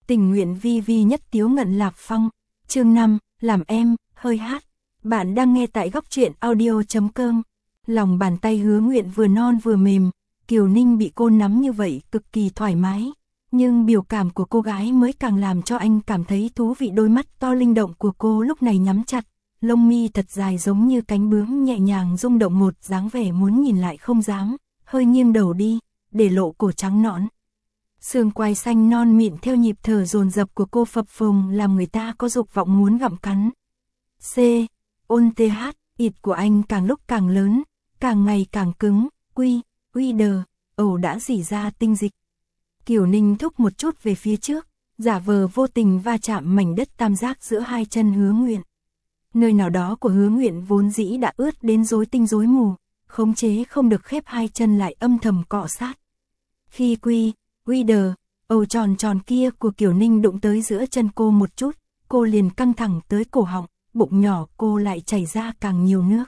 Tình nguyện vi vi nhất Tiếu Ngận Lạc Phong. Chương 5, làm em, hơi hát. Bạn đang nghe tại góc truyện audio.com. Lòng bàn tay Hứa Nguyện vừa non vừa mềm, Kiều Ninh bị cô nắm như vậy cực kỳ thoải mái. Nhưng biểu cảm của cô gái mới càng làm cho anh cảm thấy thú vị. Đôi mắt to linh động của cô lúc này nhắm chặt, lông mi thật dài giống như cánh bướm nhẹ nhàng rung động, một dáng vẻ muốn nhìn lại không dám, hơi nghiêng đầu đi, để lộ cổ trắng nõn. Xương quai xanh non mịn theo nhịp thở dồn dập của cô phập phồng làm người ta có dục vọng muốn gặm cắn. C. Ôn TH, ịt của anh càng lúc càng lớn, càng ngày càng cứng, quy đờ, ẩu đã rỉ ra tinh dịch. Kiều Ninh thúc một chút về phía trước, giả vờ vô tình va chạm mảnh đất tam giác giữa hai chân Hứa Nguyện. Nơi nào đó của Hứa Nguyện vốn dĩ đã ướt đến rối tinh rối mù, khống chế không được khép hai chân lại âm thầm cọ sát. Khi quy đờ, ầu tròn tròn kia của Kiều Ninh đụng tới giữa chân cô một chút, cô liền căng thẳng tới cổ họng, bụng nhỏ cô lại chảy ra càng nhiều nước.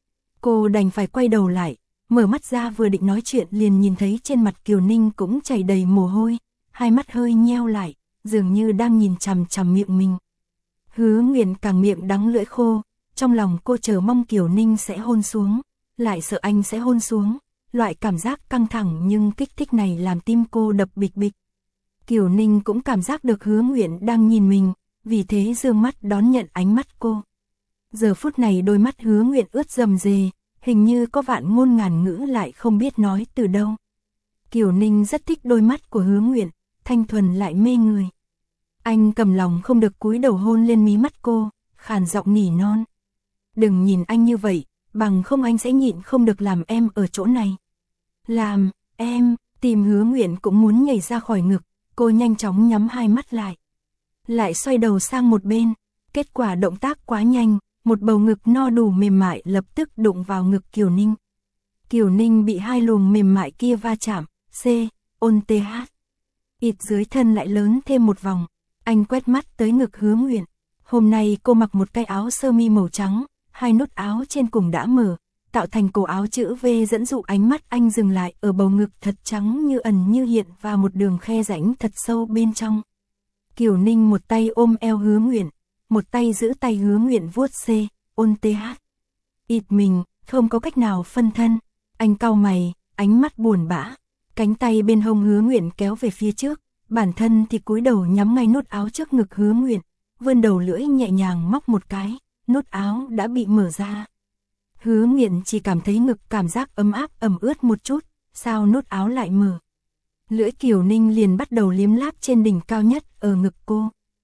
Cô đành phải quay đầu lại, mở mắt ra vừa định nói chuyện liền nhìn thấy trên mặt Kiều Ninh cũng chảy đầy mồ hôi, hai mắt hơi nheo lại, dường như đang nhìn chằm chằm miệng mình. Hứa Nguyện càng miệng đắng lưỡi khô, trong lòng cô chờ mong Kiều Ninh sẽ hôn xuống, lại sợ anh sẽ hôn xuống. Loại cảm giác căng thẳng nhưng kích thích này làm tim cô đập bịch bịch. Kiều Ninh cũng cảm giác được Hứa Nguyện đang nhìn mình, vì thế dương mắt đón nhận ánh mắt cô. Giờ phút này đôi mắt Hứa Nguyện ướt rầm rề, hình như có vạn ngôn ngàn ngữ lại không biết nói từ đâu. Kiều Ninh rất thích đôi mắt của Hứa Nguyện, thanh thuần lại mê người. Anh cầm lòng không được cúi đầu hôn lên mí mắt cô, khàn giọng nỉ non. Đừng nhìn anh như vậy, bằng không anh sẽ nhịn không được làm em ở chỗ này. Làm, em, tìm Hứa Nguyện cũng muốn nhảy ra khỏi ngực, cô nhanh chóng nhắm hai mắt lại. Lại xoay đầu sang một bên, kết quả động tác quá nhanh, một bầu ngực no đủ mềm mại lập tức đụng vào ngực Kiều Ninh. Kiều Ninh bị hai luồng mềm mại kia va chạm, C. Ôn TH. Ịt dưới thân lại lớn thêm một vòng, anh quét mắt tới ngực Hứa Nguyện. Hôm nay cô mặc một cái áo sơ mi màu trắng, hai nút áo trên cùng đã mở, tạo thành cổ áo chữ V dẫn dụ ánh mắt anh dừng lại ở bầu ngực thật trắng như ẩn như hiện và một đường khe rãnh thật sâu bên trong. Kiều Ninh một tay ôm eo Hứa Nguyện, một tay giữ tay Hứa Nguyện vuốt C. Ôn TH. Ịt mình, không có cách nào phân thân, anh cau mày, ánh mắt buồn bã, cánh tay bên hông Hứa Nguyện kéo về phía trước, bản thân thì cúi đầu nhắm ngay nút áo trước ngực Hứa Nguyện, vươn đầu lưỡi nhẹ nhàng móc một cái, nút áo đã bị mở ra. Hứa Nguyện chỉ cảm thấy ngực cảm giác ấm áp ẩm ướt một chút, sao nút áo lại mở. Lưỡi Kiều Ninh liền bắt đầu liếm láp trên đỉnh cao nhất ở ngực cô.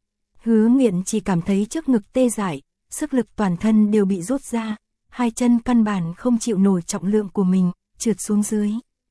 Hứa Nguyện chỉ cảm thấy trước ngực tê dại, sức lực toàn thân đều bị rút ra, hai chân căn bản không chịu nổi trọng lượng của mình, trượt xuống dưới.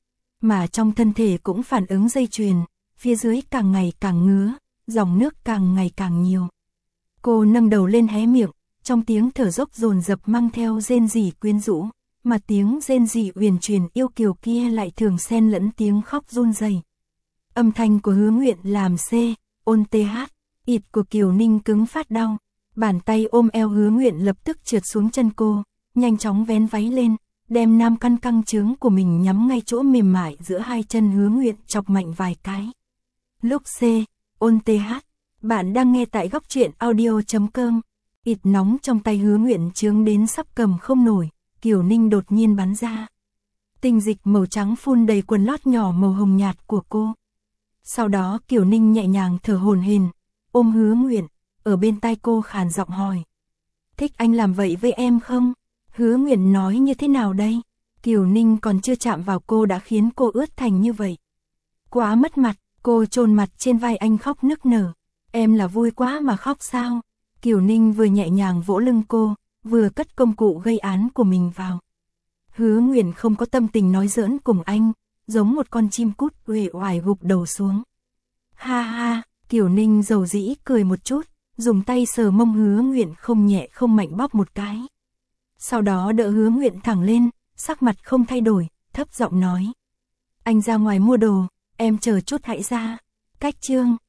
Mà trong thân thể cũng phản ứng dây chuyền, phía dưới càng ngày càng ngứa, dòng nước càng ngày càng nhiều. Cô nâng đầu lên hé miệng, trong tiếng thở dốc dồn dập mang theo rên rỉ quyến rũ, mà tiếng rên rỉ uyển chuyển yêu kiều kia lại thường xen lẫn tiếng khóc run rẩy. Âm thanh của Hứa Nguyện làm C. Ôn TH, ịt của Kiều Ninh cứng phát đau, bàn tay ôm eo Hứa Nguyện lập tức trượt xuống chân cô, nhanh chóng vén váy lên, đem nam căn căng trướng của mình nhắm ngay chỗ mềm mại giữa hai chân Hứa Nguyện chọc mạnh vài cái. Lúc C. Ôn TH, bạn đang nghe tại góc truyện audio.com. Ịt nóng trong tay Hứa Nguyện chướng đến sắp cầm không nổi, Kiều Ninh đột nhiên bắn ra. Tinh dịch màu trắng phun đầy quần lót nhỏ màu hồng nhạt của cô. Sau đó Kiều Ninh nhẹ nhàng thở hổn hển, ôm Hứa Nguyện, ở bên tai cô khàn giọng hỏi. Thích anh làm vậy với em không? Hứa Nguyện nói như thế nào đây? Kiều Ninh còn chưa chạm vào cô đã khiến cô ướt thành như vậy. Quá mất mặt, cô chôn mặt trên vai anh khóc nức nở. Em là vui quá mà khóc sao? Kiều Ninh vừa nhẹ nhàng vỗ lưng cô, vừa cất công cụ gây án của mình vào. Hứa Nguyện không có tâm tình nói giỡn cùng anh, giống một con chim cút uể oải gục đầu xuống. Ha ha, Kiều Ninh dầu dĩ cười một chút, dùng tay sờ mông Hứa Nguyện không nhẹ không mạnh bóp một cái. Sau đó đỡ Hứa Nguyện thẳng lên, sắc mặt không thay đổi, thấp giọng nói. Anh ra ngoài mua đồ, em chờ chút hãy ra. Cách chương.